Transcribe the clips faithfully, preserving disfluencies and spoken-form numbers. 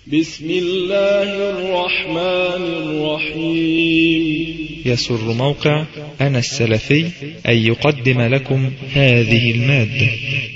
بسم الله الرحمن الرحيم. يسر موقع أنا السلفي أن يقدم لكم هذه المادة.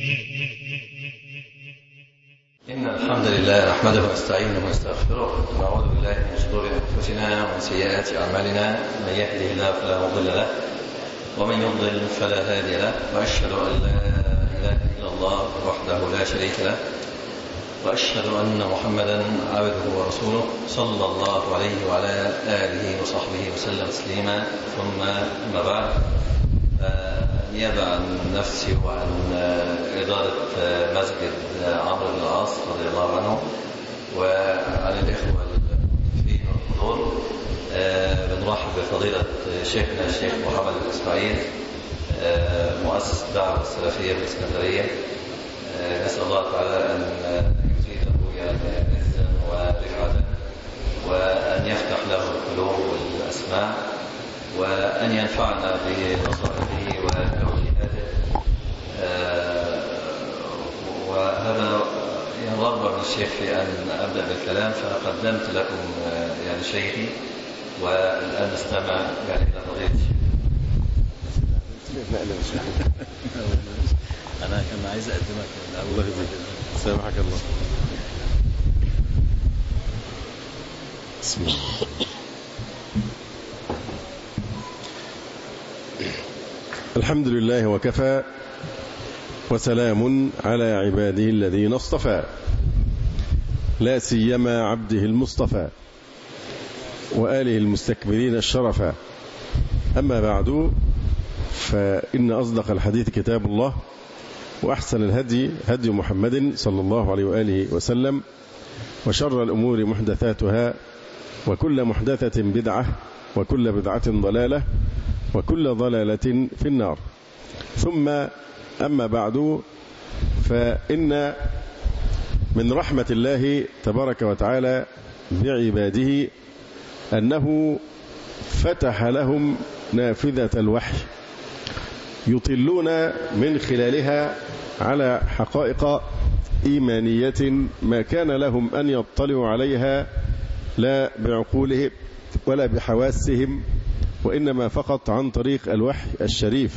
إن الحمد لله نحمده ونستعينه ونستغفره ونعوذ بالله من شرور أنفسنا ومن سيئات أعمالنا، من يهده الله فلا مضل له ومن يضلل فلا هادي له، وأشهد أن لا إله إلا الله وحده لا شريك له، وأشهد أن محمدا عبده ورسوله صلى الله عليه وعلى آله وصحبه وسلم تسليما. ثم أما بعد، نيابة عن نفسي وعن إدارة مسجد عمرو بن العاص رضي الله عنه وعن الإخوة المتفقين والحضور، بنرحب بفضيلة شيخنا الشيخ محمد بن إسماعيل مؤسس الدعوة السلفية بالإسكندرية. نسأل الله تعالى أن يزيده عزا ورفعة، وأن يفتح له القلوب والأسماع، وأن ينفعنا بنصائحه وتوجيهاته. وهذا ينرغب من الشيخ في أن أبدأ بالكلام، فقدمت لكم يعني شيخي، والآن نستمع يعني إلى فضيلة الشيخ. أنا كان عايز أقدمك. الله يجزيك، سامحك الله. بسم الله. الحمد لله وكفى، وسلام على عباده الذين اصطفى، لا سيما عبده المصطفى وآله المستكبرين الشرفا. أما بعد، فإن أصدق الحديث كتاب الله، وأحسن الهدي هدي محمد صلى الله عليه وآله وسلم، وشر الأمور محدثاتها، وكل محدثة بدعة، وكل بدعة ضلالة، وكل ضلالة في النار. ثم أما بعد، فإن من رحمة الله تبارك وتعالى بعباده أنه فتح لهم نافذة الوحي يطلون من خلالها على حقائق إيمانية ما كان لهم أن يطلعوا عليها لا بعقولهم ولا بحواسهم، وإنما فقط عن طريق الوحي الشريف.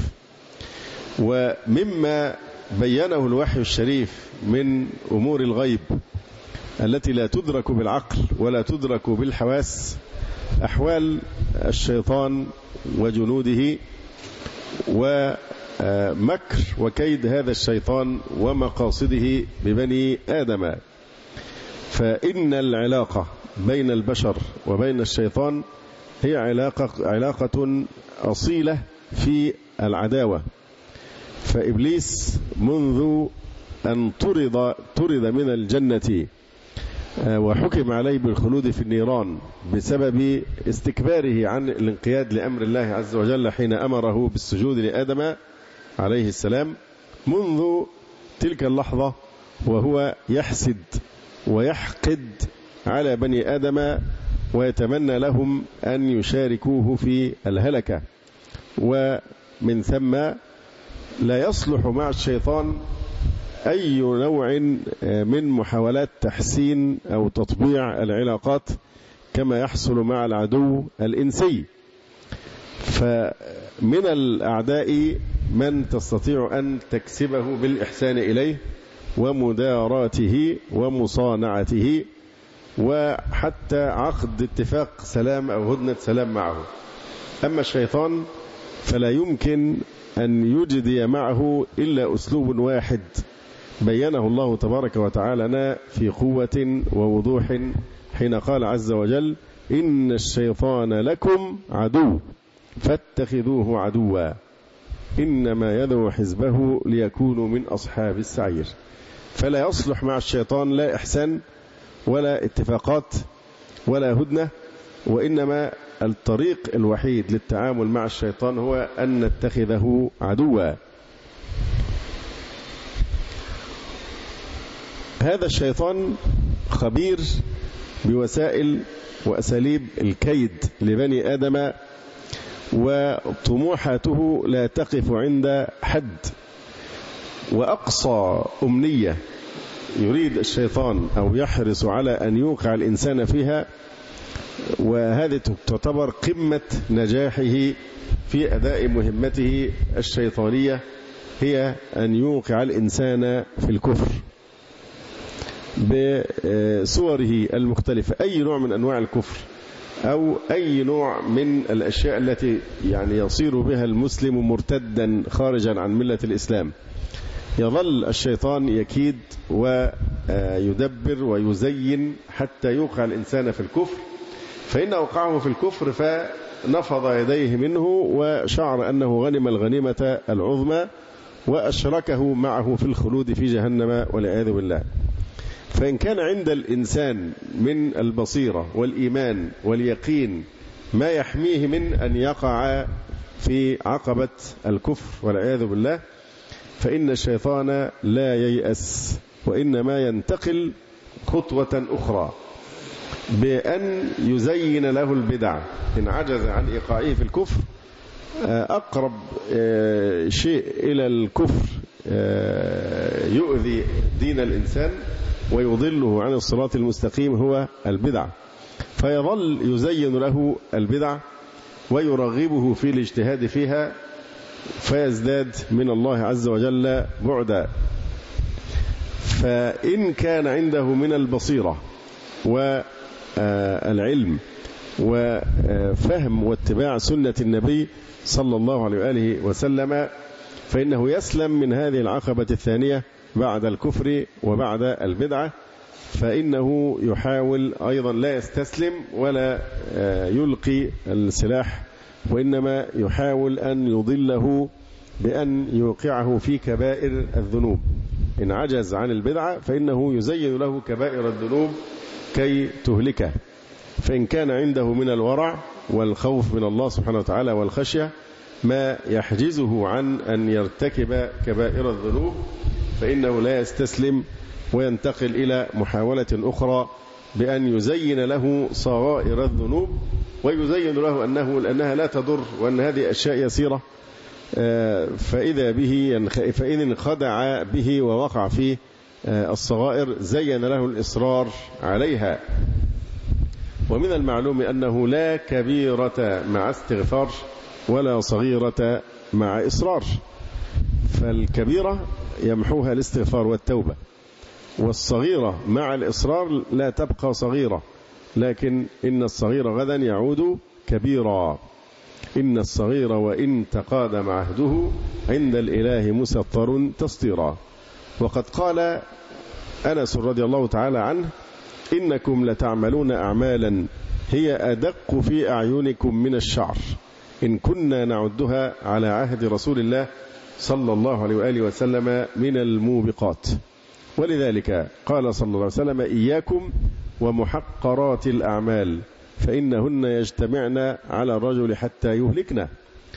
ومما بينه الوحي الشريف من أمور الغيب التي لا تدرك بالعقل ولا تدرك بالحواس، أحوال الشيطان وجنوده ومكر وكيد هذا الشيطان ومقاصده ببني آدم. فإن العلاقة بين البشر وبين الشيطان هي علاقة, علاقة أصيلة في العداوة. فإبليس منذ أن طرد, طرد من الجنة وحكم عليه بالخلود في النيران بسبب استكباره عن الانقياد لأمر الله عز وجل حين أمره بالسجود لآدم عليه السلام، منذ تلك اللحظة وهو يحسد ويحقد على بني آدم ويتمنى لهم أن يشاركوه في الهلكة. ومن ثم لا يصلح مع الشيطان أي نوع من محاولات تحسين أو تطبيع العلاقات كما يحصل مع العدو الإنسي. فمن الأعداء من تستطيع أن تكسبه بالإحسان إليه ومداراته ومصانعته، وحتى عقد اتفاق سلام أو هدنة سلام معه. أما الشيطان فلا يمكن أن يجدي معه إلا أسلوب واحد بينه الله تبارك وتعالى لنا في قوة ووضوح حين قال عز وجل: إن الشيطان لكم عدو فاتخذوه عدوا إنما يدعو حزبه ليكونوا من أصحاب السعير. فلا يصلح مع الشيطان لا إحسان ولا اتفاقات ولا هدنة، وإنما الطريق الوحيد للتعامل مع الشيطان هو أن نتخذه عدوا. هذا الشيطان خبير بوسائل وأساليب الكيد لبني آدم، وطموحاته لا تقف عند حد، وأقصى أمنية يريد الشيطان أو يحرص على أن يوقع الإنسان فيها، وهذه تعتبر قمة نجاحه في أداء مهمته الشيطانية، هي أن يوقع الإنسان في الكفر بصوره المختلفة، أي نوع من أنواع الكفر أو أي نوع من الأشياء التي يعني يصير بها المسلم مرتدا خارجا عن ملة الإسلام. يظل الشيطان يكيد ويدبر ويزين حتى يوقع الإنسان في الكفر، فإن أوقعه في الكفر فنفض يديه منه وشعر أنه غنم الغنيمة العظمى وأشركه معه في الخلود في جهنم والعياذ بالله. فإن كان عند الإنسان من البصيرة والإيمان واليقين ما يحميه من أن يقع في عقبة الكفر والعياذ بالله، فإن الشيطان لا ييأس، وإنما ينتقل خطوة أخرى بأن يزين له البدع. إن عجز عن إيقاعه في الكفر، أقرب شيء إلى الكفر يؤذي دين الإنسان ويضله عن الصراط المستقيم هو البدع، فيظل يزين له البدع ويرغبه في الاجتهاد فيها، فيزداد من الله عز وجل بعدا. فإن كان عنده من البصيرة والعلم وفهم واتباع سنة النبي صلى الله عليه وآله وسلم، فإنه يسلم من هذه العقبة الثانية بعد الكفر وبعد البدعة، فإنه يحاول أيضا لا يستسلم ولا يلقي السلاح، وإنما يحاول أن يضله بأن يوقعه في كبائر الذنوب. إن عجز عن البدعة فإنه يزين له كبائر الذنوب كي تهلكه. فإن كان عنده من الورع والخوف من الله سبحانه وتعالى والخشية ما يحجزه عن أن يرتكب كبائر الذنوب، فإنه لا يستسلم وينتقل إلى محاولة أخرى بأن يزين له صغائر الذنوب، ويزين له أنه لأنها لا تضر وأن هذه أشياء يسيرة، فإذا به فإن انخدع به ووقع في الصغائر زين له الإصرار عليها. ومن المعلوم أنه لا كبيرة مع استغفار ولا صغيرة مع إصرار، فالكبيرة يمحوها الاستغفار والتوبة، والصغيرة مع الإصرار لا تبقى صغيرة، لكن إن الصغير غدا يعود كبيرا. إن الصغير وإن تقادم عهده عند الإله مسطر تسطيرا. وقد قال أنس رضي الله تعالى عنه: إنكم لتعملون أعمالا هي أدق في أعينكم من الشعر، إن كنا نعدها على عهد رسول الله صلى الله عليه وآله وسلم من الموبقات. ولذلك قال صلى الله عليه وسلم: إياكم ومحقرات الأعمال فإنهن يجتمعن على الرجل حتى يهلكنا.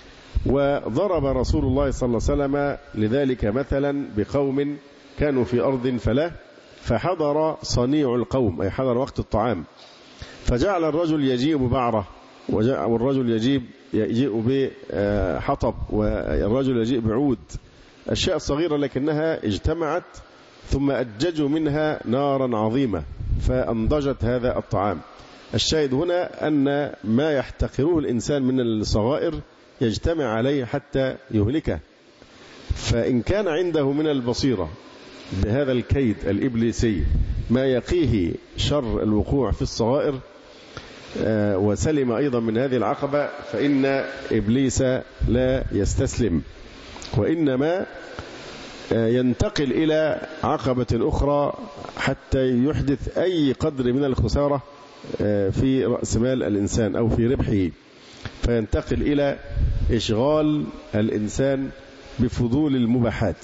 وضرب رسول الله صلى الله عليه وسلم لذلك مثلا بقوم كانوا في أرض فلا، فحضر صنيع القوم، أي حضر وقت الطعام، فجعل الرجل يجيب بعره، والرجل يجيب يجيء بحطب، والرجل يجيء بعود، أشياء صغيرة لكنها اجتمعت، ثم أججوا منها نارا عظيمة فأنضجت هذا الطعام. الشاهد هنا أن ما يحتقره الإنسان من الصغائر يجتمع عليه حتى يهلكه. فإن كان عنده من البصيرة بهذا الكيد الإبليسي ما يقيه شر الوقوع في الصغائر وسلم أيضا من هذه العقبة، فإن إبليس لا يستسلم، وإنما ينتقل إلى عقبة أخرى حتى يحدث أي قدر من الخسارة في رأس مال الإنسان أو في ربحه، فينتقل إلى إشغال الإنسان بفضول المباحات،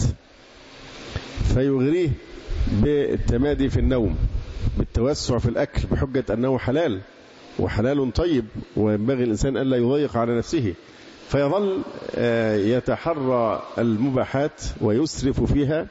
فيغريه بالتمادي في النوم، بالتوسع في الأكل بحجة أنه حلال وحلال طيب، وينبغي الإنسان ألا يضيق على نفسه، فيظل يتحرى المباحات ويسرف فيها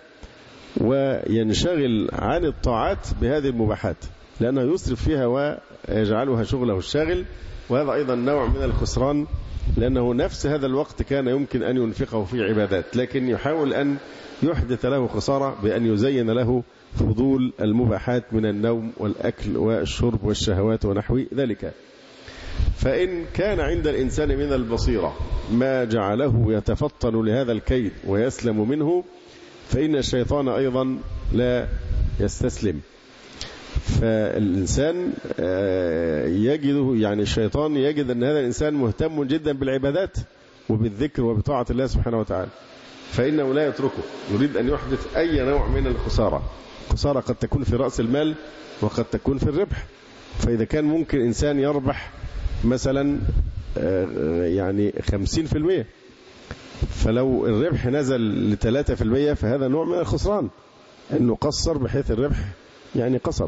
وينشغل عن الطاعات بهذه المباحات، لأنه يسرف فيها ويجعلها شغله الشاغل، وهذا أيضا نوع من الخسران، لأنه نفس هذا الوقت كان يمكن أن ينفقه في عبادات، لكن يحاول أن يحدث له خسارة بأن يزين له فضول المباحات من النوم والأكل والشرب والشهوات ونحو ذلك. فإن كان عند الإنسان من البصيرة ما جعله يتفطن لهذا الكيد ويسلم منه، فإن الشيطان أيضا لا يستسلم. فالإنسان يجده، يعني الشيطان يجد أن هذا الإنسان مهتم جدا بالعبادات وبالذكر وبطاعة الله سبحانه وتعالى، فإنه لا يتركه، يريد أن يحدث أي نوع من الخسارة. خسارة قد تكون في رأس المال وقد تكون في الربح. فإذا كان ممكن إنسان يربح مثلا يعني خمسين في المية، فلو الربح نزل لثلاثة في المية فهذا نوع من الخسران، أنه قصر بحيث الربح يعني قصر.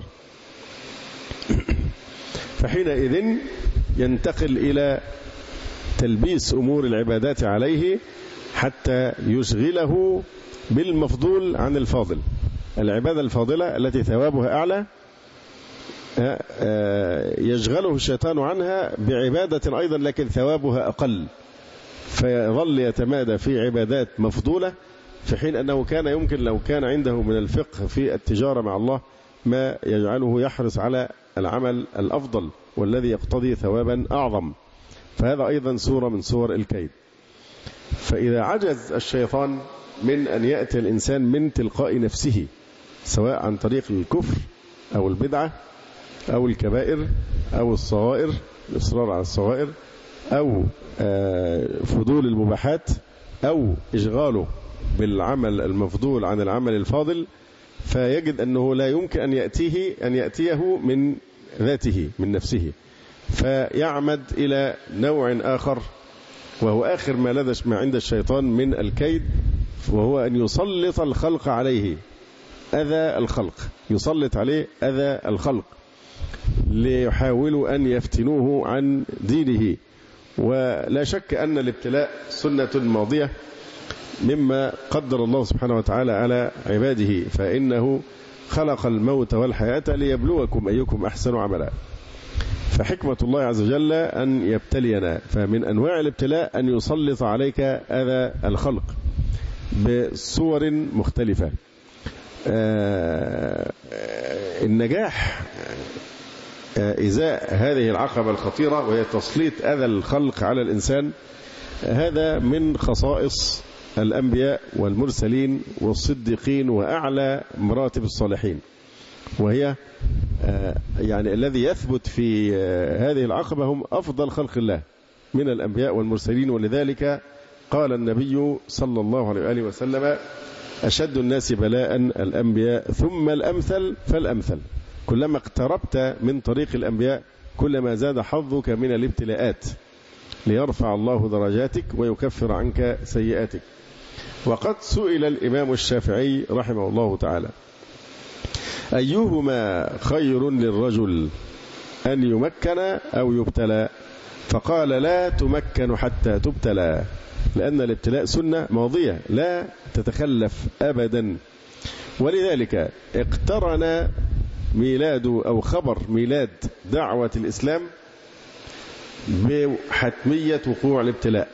فحينئذ ينتقل إلى تلبيس أمور العبادات عليه حتى يشغله بالمفضول عن الفاضل. العبادة الفاضلة التي ثوابها أعلى يشغله الشيطان عنها بعبادة أيضا لكن ثوابها أقل، فيظل يتمادى في عبادات مفضولة، في حين أنه كان يمكن لو كان عنده من الفقه في التجارة مع الله ما يجعله يحرص على العمل الأفضل والذي يقتضي ثوابا أعظم. فهذا أيضا صورة من صور الكيد. فإذا عجز الشيطان من أن يأتي الإنسان من تلقاء نفسه، سواء عن طريق الكفر أو البدعة أو الكبائر أو الصغائر، الإصرار على الصغائر، أو فضول المباحات، أو إشغاله بالعمل المفضول عن العمل الفاضل، فيجد أنه لا يمكن أن يأتيه أن يأتيه من ذاته من نفسه، فيعمد إلى نوع آخر، وهو آخر ما لدش ما عند الشيطان من الكيد، وهو أن يسلط الخلق عليه، أذى الخلق، يسلط عليه أذى الخلق ليحاولوا أن يفتنوه عن دينه. ولا شك أن الابتلاء سنة ماضية مما قدر الله سبحانه وتعالى على عباده، فإنه خلق الموت والحياة ليبلوكم أيكم أحسن عملا. فحكمة الله عز وجل أن يبتلينا، فمن أنواع الابتلاء أن يسلط عليك أذى الخلق بصور مختلفة. النجاح إزاء هذه العقبة الخطيرة وهي تسليط أذى الخلق على الإنسان، هذا من خصائص الأنبياء والمرسلين والصديقين وأعلى مراتب الصالحين، وهي يعني الذي يثبت في هذه العقبة هم أفضل خلق الله من الأنبياء والمرسلين. ولذلك قال النبي صلى الله عليه وآله وسلم: أشد الناس بلاء الأنبياء ثم الأمثل فالأمثل. كلما اقتربت من طريق الأنبياء كلما زاد حظك من الابتلاءات، ليرفع الله درجاتك ويكفر عنك سيئاتك. وقد سئل الإمام الشافعي رحمه الله تعالى: أيهما خير للرجل، أن يمكن أو يبتلى؟ فقال: لا تمكن حتى تبتلى، لأن الابتلاء سنة ماضية لا تتخلف أبدا. ولذلك اقترن ميلاد أو خبر ميلاد دعوة الإسلام بحتمية وقوع الابتلاء.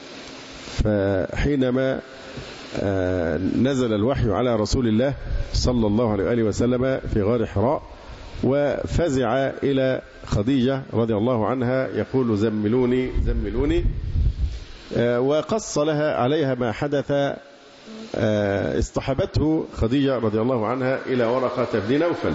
فحينما نزل الوحي على رسول الله صلى الله عليه وآله وسلم في غار حراء، وفزع إلى خديجة رضي الله عنها يقول: زملوني زملوني، وقص لها عليها ما حدث. اصطحبته خديجة رضي الله عنها إلى ورقة بن نوفل،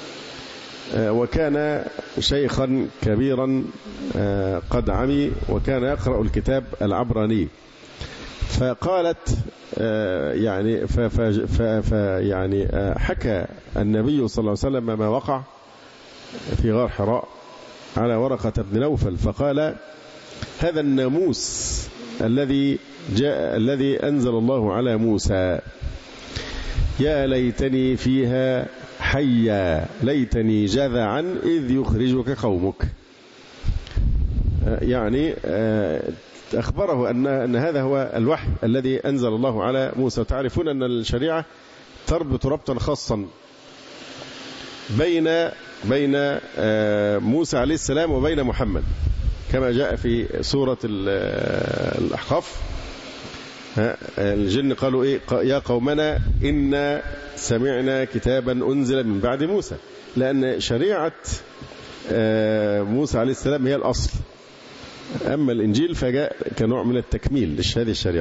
وكان شيخا كبيرا قد عمي، وكان يقرأ الكتاب العبراني. فقالت يعني يعني حكى النبي صلى الله عليه وسلم ما وقع في غار حراء على ورقة بن نوفل، فقال: هذا الناموس الذي جاء الذي أنزل الله على موسى، يا ليتني فيها حيا، ليتني جذعا إذ يخرجك قومك. يعني أخبره أن أن هذا هو الوحي الذي أنزل الله على موسى. تعرفون أن الشريعة تربط ربطا خاصا بين بين موسى عليه السلام وبين محمد، كما جاء في سورة الأحقاف: الجن قالوا إيه؟ يا قومنا إنا سمعنا كتابا أنزل من بعد موسى، لأن شريعة موسى عليه السلام هي الأصل، أما الإنجيل فجاء كنوع من التكميل لهذه الشريعة.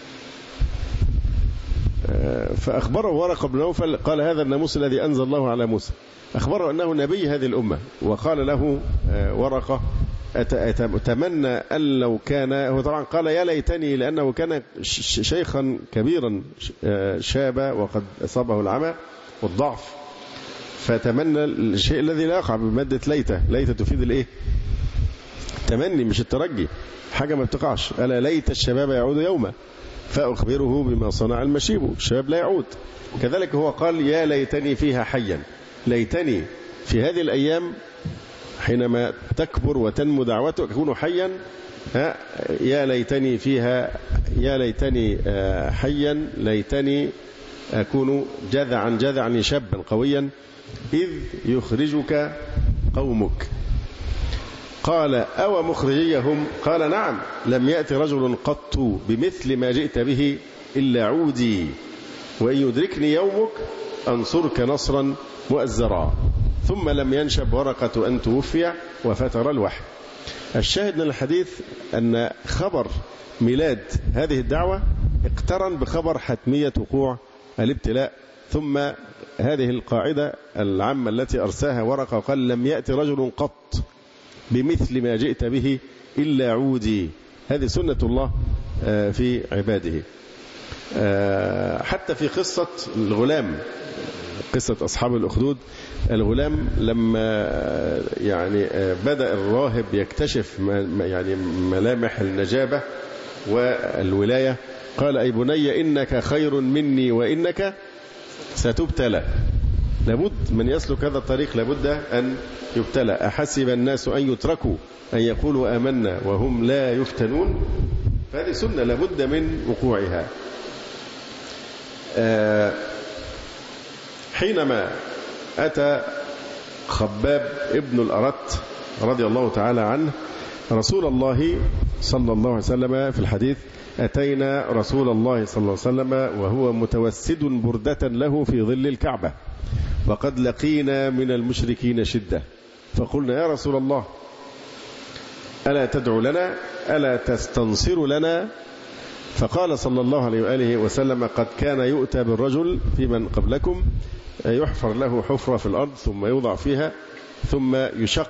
فأخبره ورقة بن نوفل قال هذا الناموس الذي أنزل الله على موسى، أخبره أنه نبي هذه الأمة، وقال له ورقة أتمنى أن لو كان، هو طبعا قال يا ليتني لأنه كان شيخا كبيرا شابا وقد أصابه العمى والضعف، فتمنى الشيء الذي لا يقع بمادة ليته. ليته تفيد الإيه؟ تمني مش الترجي، حاجة ما بتقعش. ألا ليت الشباب يعود يوما فأخبره بما صنع المشيب، الشباب لا يعود. كذلك هو قال يا ليتني فيها حيا، ليتني في هذه الأيام حينما تكبر وتنمو دعوتك أكون حيا، ها يا ليتني فيها، يا ليتني حيا، ليتني أكون جذعا جذعا شابا قويا إذ يخرجك قومك. قال أو مخرجيهم؟ قال نعم، لم يأتي رجل قط بمثل ما جئت به إلا عودي، وإن يدركني يومك أنصرك نصرا مؤزرا. ثم لم ينشب ورقة أن توفي وفتر الوحي. الشاهد من الحديث أن خبر ميلاد هذه الدعوة اقترن بخبر حتمية وقوع الابتلاء. ثم هذه القاعدة العامة التي أرساها ورقة قال لم يأتي رجل قط بمثل ما جئت به إلا عودي، هذه سنة الله في عباده. حتى في قصة الغلام، قصة أصحاب الأخدود، الغلام لما يعني بدأ الراهب يكتشف يعني ملامح النجابة والولاية قال أي بني إنك خير مني وإنك ستبتلى. لابد من يسلك هذا الطريق، لابد أن يبتلى. أحسب الناس أن يتركوا أن يقولوا آمنا وهم لا يفتنون، فهذه سنة لابد من وقوعها. حينما أتى خباب ابن الأرت رضي الله تعالى عنه رسول الله صلى الله عليه وسلم، في الحديث أتينا رسول الله صلى الله عليه وسلم وهو متوسد بردة له في ظل الكعبة وقد لقينا من المشركين شدة، فقلنا يا رسول الله ألا تدعو لنا، ألا تستنصر لنا؟ فقال صلى الله عليه وآله وسلم قد كان يؤتى بالرجل في من قبلكم يحفر له حفرة في الأرض ثم يوضع فيها ثم يشق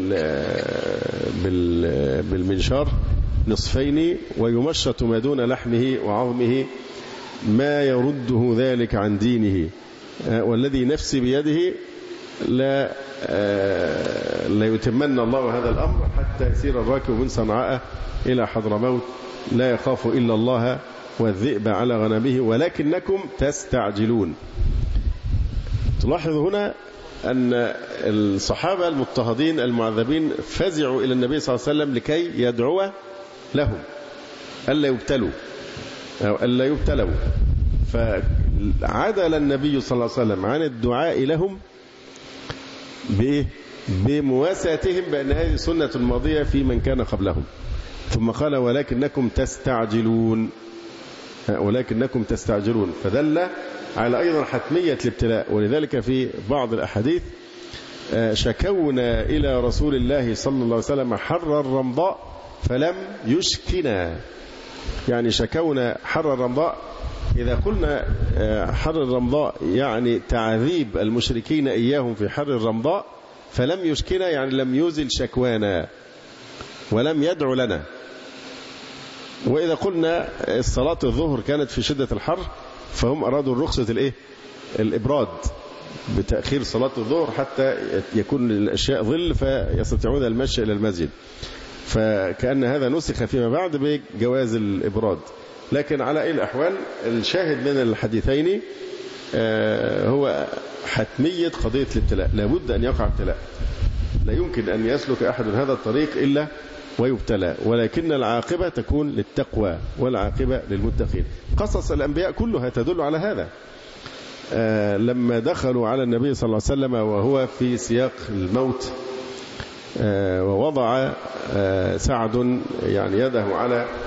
بالمنشار نصفين ويمشط ما دون لحمه وعظمه ما يرده ذلك عن دينه، والذي نفسي بيده لا لا يتمنى الله هذا الأمر حتى يسير الراكب من صنعاء إلى حضرموت لا يخاف إلا الله والذئب على غنمه ولكنكم تستعجلون. تلاحظ هنا أن الصحابة المضطهدين المعذبين فزعوا إلى النبي صلى الله عليه وسلم لكي يدعو لهم ألا يبتلوا أو ألا يبتلوا، فعدل النبي صلى الله عليه وسلم عن الدعاء لهم بمواساتهم بأن هذه سنة الماضية في من كان قبلهم، ثم قال ولكنكم تستعجلون، ولكنكم تستعجلون، فدل على أيضا حتمية الابتلاء. ولذلك في بعض الأحاديث شكونا إلى رسول الله صلى الله عليه وسلم حر الرمضاء فلم يشكنا، يعني شكونا حر الرمضاء. إذا قلنا حر الرمضاء يعني تعذيب المشركين إياهم في حر الرمضاء، فلم يشكنا يعني لم يزل شكوانا ولم يدعو لنا. وإذا قلنا الصلاة الظهر كانت في شدة الحر فهم أرادوا الرخصة الإيه؟ الإبراد بتأخير صلاة الظهر حتى يكون الأشياء ظل فيستطيعون المشي إلى المسجد، فكأن هذا نسخ فيما بعد بجواز الإبراد. لكن على أي الأحوال الشاهد من الحديثين هو حتمية قضية الابتلاء، لابد أن يقع ابتلاء، لا يمكن أن يسلك أحد هذا الطريق إلا ويبتلى، ولكن العاقبة تكون للتقوى والعاقبة للمتقين. قصص الأنبياء كلها تدل على هذا. آه لما دخلوا على النبي صلى الله عليه وسلم وهو في سياق الموت آه ووضع آه سعد يعني يده على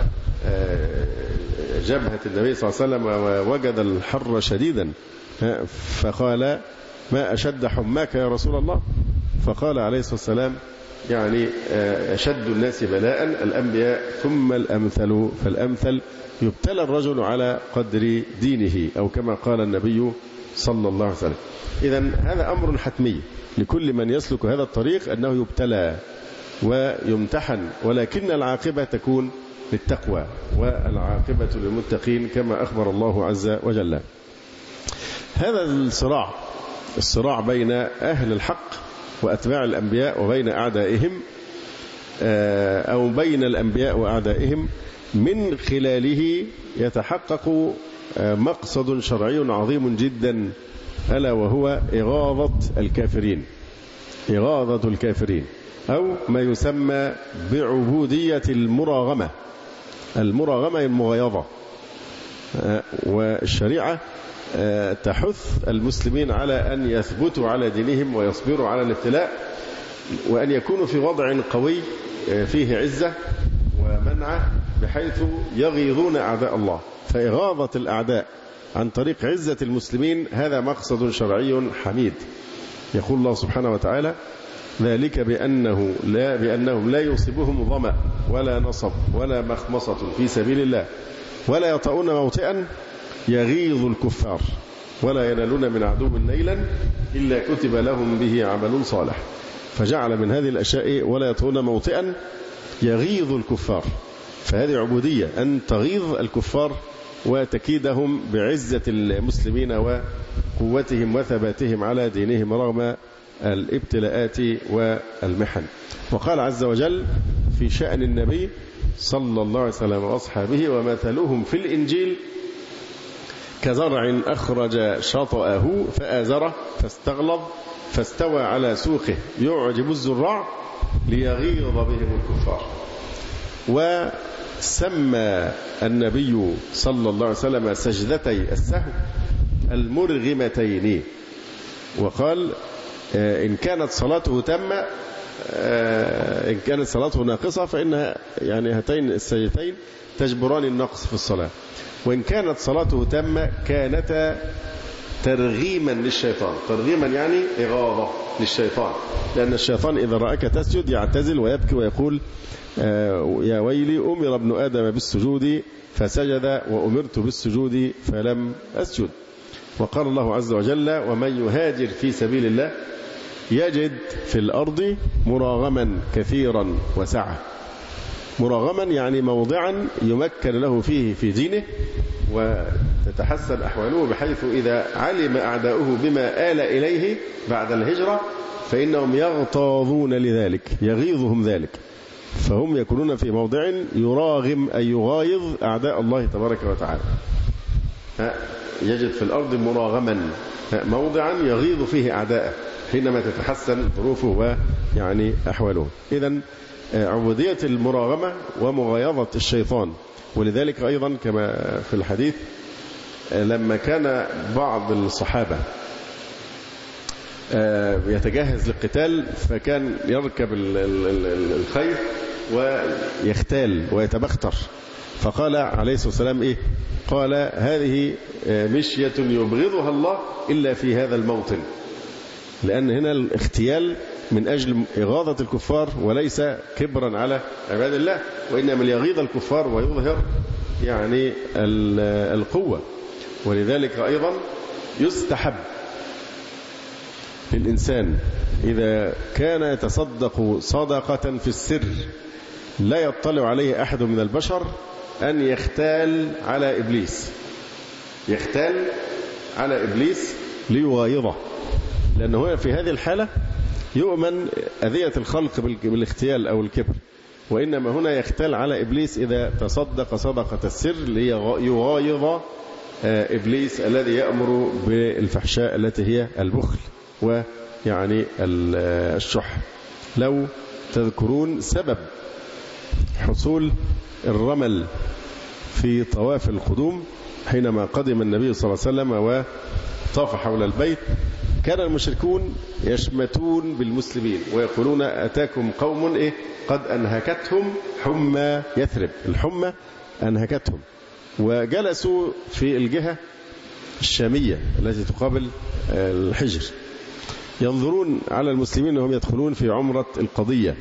جبهة النبي صلى الله عليه وسلم ووجد الحر شديدا فقال ما أشد حماك يا رسول الله؟ فقال عليه الصلاة والسلام يعني أشد الناس بلاء الأنبياء ثم الأمثل فالأمثل، يبتلى الرجل على قدر دينه أو كما قال النبي صلى الله عليه وسلم. إذن هذا أمر حتمي لكل من يسلك هذا الطريق أنه يبتلى ويمتحن، ولكن العاقبة تكون للتقوى والعاقبة للمتقين كما أخبر الله عز وجل. هذا الصراع الصراع بين أهل الحق وأتباع الأنبياء وبين أعدائهم أو بين الأنبياء وأعدائهم من خلاله يتحقق مقصد شرعي عظيم جدا، ألا وهو إغاظة الكافرين إغاظة الكافرين أو ما يسمى بعبودية المراغمة. المراغمة المغيظة، والشريعة تحث المسلمين على أن يثبتوا على دينهم ويصبروا على الابتلاء، وأن يكونوا في وضع قوي فيه عزة ومنعة بحيث يغيظون أعداء الله. فإغاظة الأعداء عن طريق عزة المسلمين هذا مقصد شرعي حميد. يقول الله سبحانه وتعالى ذلك بأنه لا بأنهم لا يصيبهم ظمأ ولا نصب ولا مخمصة في سبيل الله ولا يطؤون موطئا يغيظ الكفار ولا ينالون من عدو نيلا إلا كتب لهم به عمل صالح. فجعل من هذه الأشياء ولا يطؤون موطئا يغيظ الكفار، فهذه عبودية أن تغيظ الكفار وتكيدهم بعزة المسلمين وقوتهم وثباتهم على دينهم رغم الابتلاءات والمحن. وقال عز وجل في شأن النبي صلى الله عليه وسلم وأصحابه ومثلهم في الإنجيل كزرع أخرج شطأه فآزره فاستغلظ فاستوى على سوقه يعجب الزراع ليغيظ بهم الكفار. وسمى النبي صلى الله عليه وسلم سجدتي السهو المرغمتين، وقال إن كانت صلاته تامة إن كانت صلاته ناقصة فإنها يعني هاتين السجدتين تجبران النقص في الصلاة، وإن كانت صلاته تامة كانتا ترغيما للشيطان. ترغيما يعني إغاظة للشيطان، لأن الشيطان إذا رأك تسجد يعتزل ويبكي ويقول يا ويلي أمر ابن آدم بالسجود فسجد وأمرت بالسجود فلم أسجد. وقال الله عز وجل ومن يهاجر في سبيل الله يجد في الأرض مراغما كثيرا وسعة. مراغما يعني موضعا يمكن له فيه في دينه وتتحسن أحواله، بحيث إذا علم أعداؤه بما آل إليه بعد الهجرة فإنهم يغتاظون لذلك يغيظهم ذلك، فهم يكونون في موضع يراغم أي يغايظ أعداء الله تبارك وتعالى. يجد في الأرض مراغما موضعا يغيظ فيه أعداءه حينما تتحسن ظروفه ويعني أحواله. إذن عبودية المراغمة ومغايظة الشيطان. ولذلك أيضا كما في الحديث لما كان بعض الصحابة يتجهز للقتال فكان يركب الخيل ويختال ويتبختر، فقال عليه الصلاة والسلام إيه؟ قال هذه مشية يبغضها الله إلا في هذا الموطن، لأن هنا الاختيال من أجل إغاظة الكفار وليس كبرا على عباد الله، وإنما ليغيظ الكفار ويظهر يعني القوة. ولذلك أيضا يستحب للإنسان إذا كان يتصدق صدقة في السر لا يطلع عليه أحد من البشر أن يختال على إبليس يختال على إبليس ليغايظه، لأنه في هذه الحالة يؤمن أذية الخلق بالاختيال أو الكبر، وإنما هنا يختال على إبليس إذا تصدق صدقة السر ليغايظ إبليس الذي يأمر بالفحشاء التي هي البخل ويعني الشح. لو تذكرون سبب حصول الرمل في طواف القدوم حينما قدم النبي صلى الله عليه وسلم وطاف حول البيت، كان المشركون يشمتون بالمسلمين ويقولون أتاكم قوم إيه قد أنهكتهم حمى يثرب. الحمى أنهكتهم، وجلسوا في الجهة الشامية التي تقابل الحجر ينظرون على المسلمين وهم يدخلون في عمرة القضية.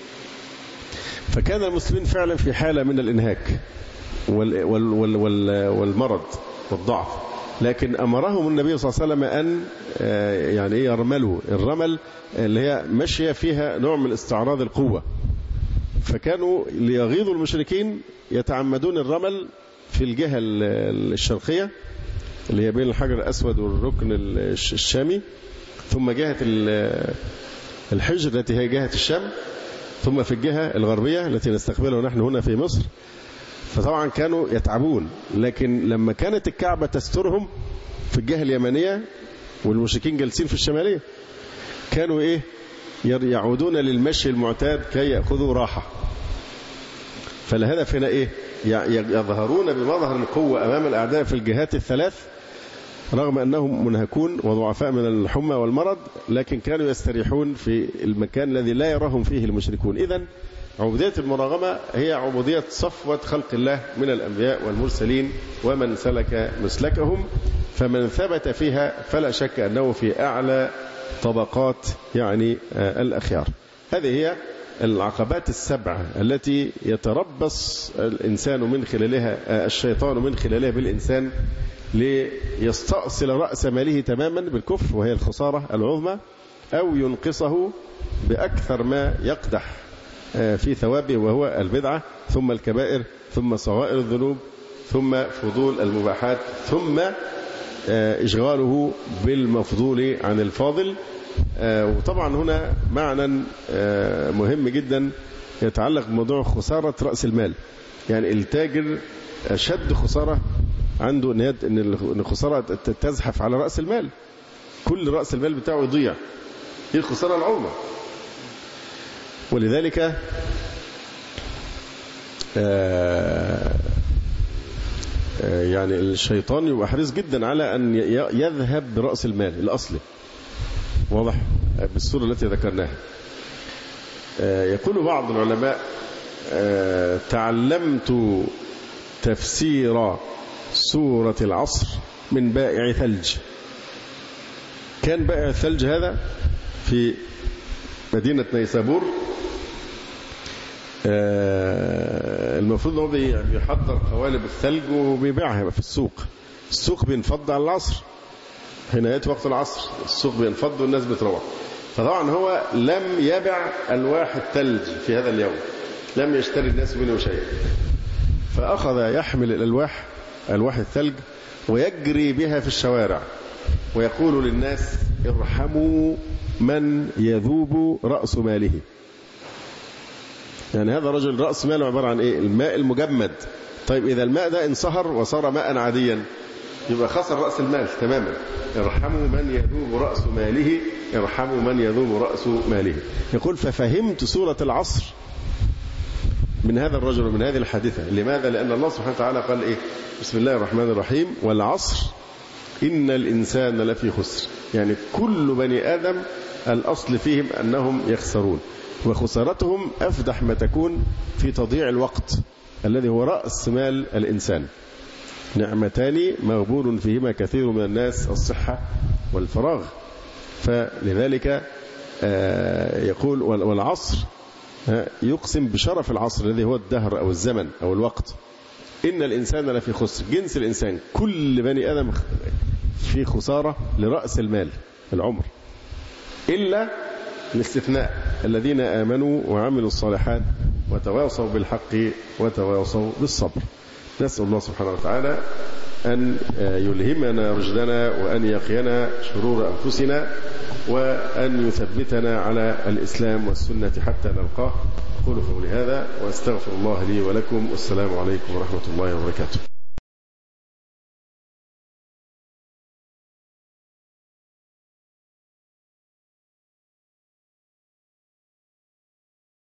فكان المسلمين فعلا في حالة من الإنهاك والمرض والضعف، لكن أمرهم النبي صلى الله عليه وسلم أن يعني يرملوا الرمل اللي هي مشية فيها نوع من استعراض القوة، فكانوا ليغيظوا المشركين يتعمدون الرمل في الجهة الشرقية اللي هي بين الحجر الأسود والركن الشامي، ثم جهة الحجر التي هي جهة الشام، ثم في الجهة الغربية التي نستقبلها نحن هنا في مصر. فطبعا كانوا يتعبون، لكن لما كانت الكعبة تسترهم في الجهة اليمنية والمشركين جالسين في الشمالية كانوا إيه يعودون للمشي المعتاد كي يأخذوا راحة. فالهدف هنا إيه يظهرون بمظهر القوة أمام الأعداء في الجهات الثلاث رغم أنهم منهكون وضعفاء من الحمى والمرض، لكن كانوا يستريحون في المكان الذي لا يراهم فيه المشركون. إذن عبودية المراغمة هي عبودية صفوة خلق الله من الأنبياء والمرسلين ومن سلك مسلكهم، فمن ثبت فيها فلا شك أنه في أعلى طبقات يعني الأخيار. هذه هي العقبات السبعة التي يتربص الإنسان من خلالها الشيطان من خلالها بالإنسان ليستأصل رأس ماله تماما بالكفر وهي الخسارة العظمى، أو ينقصه بأكثر ما يقدح في ثوابه وهو البدعة، ثم الكبائر، ثم صغائر الذنوب، ثم فضول المباحات، ثم إشغاله بالمفضول عن الفاضل. وطبعا هنا معنى مهم جدا يتعلق بموضوع خسارة رأس المال. يعني التاجر أشد خسارة عنده أن الخسارة تزحف على رأس المال، كل رأس المال بتاعه يضيع، هي الخسارة العظمى. ولذلك يعني الشيطان يبقى حريص جدا على أن يذهب برأس المال الأصلي، واضح بالصورة التي ذكرناها. يقول بعض العلماء تعلمت تفسير سورة العصر من بائع ثلج. كان بائع الثلج هذا في مدينة نيسابور، المفروض أنه بيحضر قوالب الثلج وبيبيعها في السوق. السوق بينفض على العصر، حين يأتي وقت العصر السوق بينفض والناس بتروح. فطبعا هو لم يبع ألواح الثلج في هذا اليوم، لم يشتري الناس منه شيء، فأخذ يحمل الألواح ألواح الثلج ويجري بها في الشوارع ويقول للناس ارحموا من يذوب رأس ماله. يعني هذا رجل رأس ماله عبارة عن إيه؟ الماء المجمد. طيب إذا الماء ده انصهر وصار ماء عاديا يبقى خسر رأس المال تماما. ارحموا من يذوب رأس ماله، ارحموا من يذوب رأس ماله. يقول ففهمت سورة العصر من هذا الرجل ومن هذه الحادثة. لماذا؟ لأن الله سبحانه وتعالى قال إيه؟ بسم الله الرحمن الرحيم والعصر إن الإنسان لفي خسر. يعني كل بني آدم الأصل فيهم أنهم يخسرون، وخسارتهم أفدح ما تكون في تضييع الوقت الذي هو رأس مال الإنسان. نعمتان مغبون فيهما كثير من الناس، الصحة والفراغ. فلذلك يقول والعصر يقسم بشرف العصر الذي هو الدهر أو الزمن أو الوقت. إن الإنسان لفي خسر، جنس الإنسان كل بني آدم في خسارة لرأس المال العمر، إلا الاستثناء الذين آمنوا وعملوا الصالحات وتواصوا بالحق وتواصوا بالصبر. نسأل الله سبحانه وتعالى أن يلهمنا رشدنا وأن يقينا شرور أنفسنا وأن يثبتنا على الإسلام والسنة حتى نلقاه. أقول قولي هذا وأستغفر الله لي ولكم، والسلام عليكم ورحمة الله وبركاته.